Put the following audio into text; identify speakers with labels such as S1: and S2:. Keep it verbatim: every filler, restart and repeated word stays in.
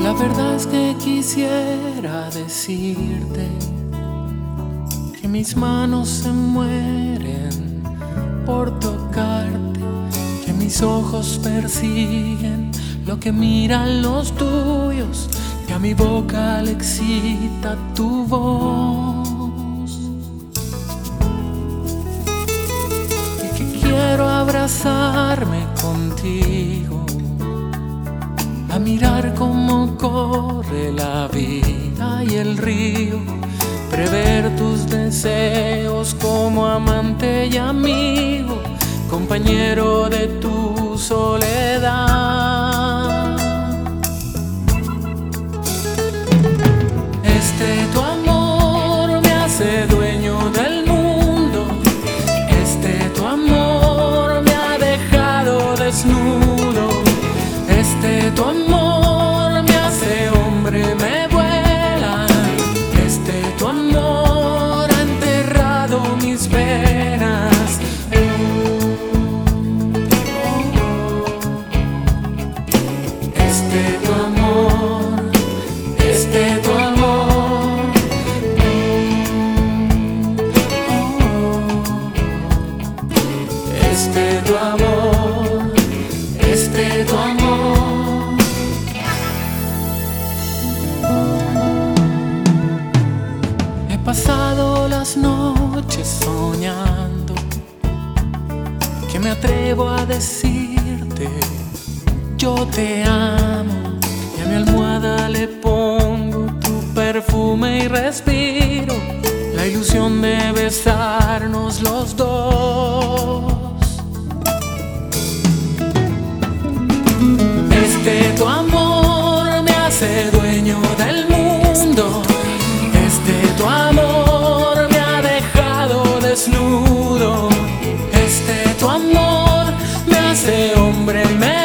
S1: La verdad es que quisiera decirte que mis manos se mueren por tocarte, que mis ojos persiguen lo que miran los tuyos, que a mi boca le excita tu voz, y que quiero abrazarme contigo, a mirar cómo corre la vida y el río, prever tus deseos como amante y amigo, compañero de tu soledad. Este tu amor me hace dueño del mundo, este tu amor me ha dejado desnudo, este tu amor me hace hombre, me vuela, este tu amor ha enterrado mis penas. Este tu amor, este tu amor, este tu amor, este tu amor. He pasado las noches soñando que me atrevo a decirte yo te amo, y a mi almohada le pongo tu perfume y respiro la ilusión de besarnos los dos. Este tu amor me hace dueño del mundo, este tu amor me ha dejado desnudo, este tu amor me hace hombre, me